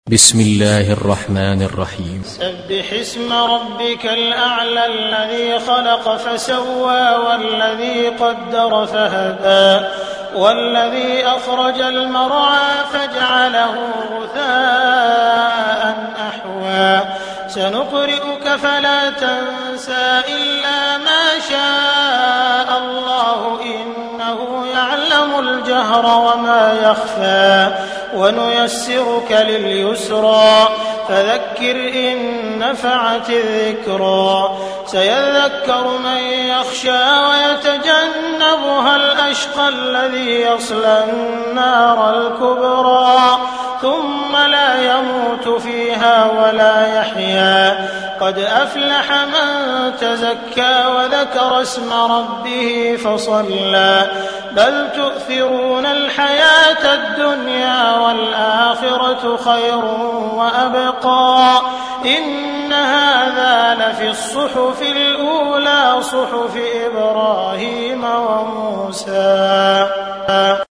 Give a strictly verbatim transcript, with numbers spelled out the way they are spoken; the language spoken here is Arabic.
بسم الله الرحمن الرحيم. سبح اسم ربك الأعلى الذي خلق فسوى والذي قدر فهدى والذي أخرج المرعى فجعله غثاء أحوى سنقرئك فلا تنسى إلا ما شاء الله إنه يعلم الجهر وما يخفى ونيسرك لليسرى فذكر إن نفعت الذكرى سيذكر من يخشى ويتجنبها الأشقى الذي يصلى النار الكبرى ثم لا يموت فيها ولا يحيا قد أفلح من تزكى وذكر اسم ربه فصلى بل تؤثرون الحياة الدنيا والآخرة خير وأبقى إن هذا لفي الصحف الأولى صحف إبراهيم وموسى.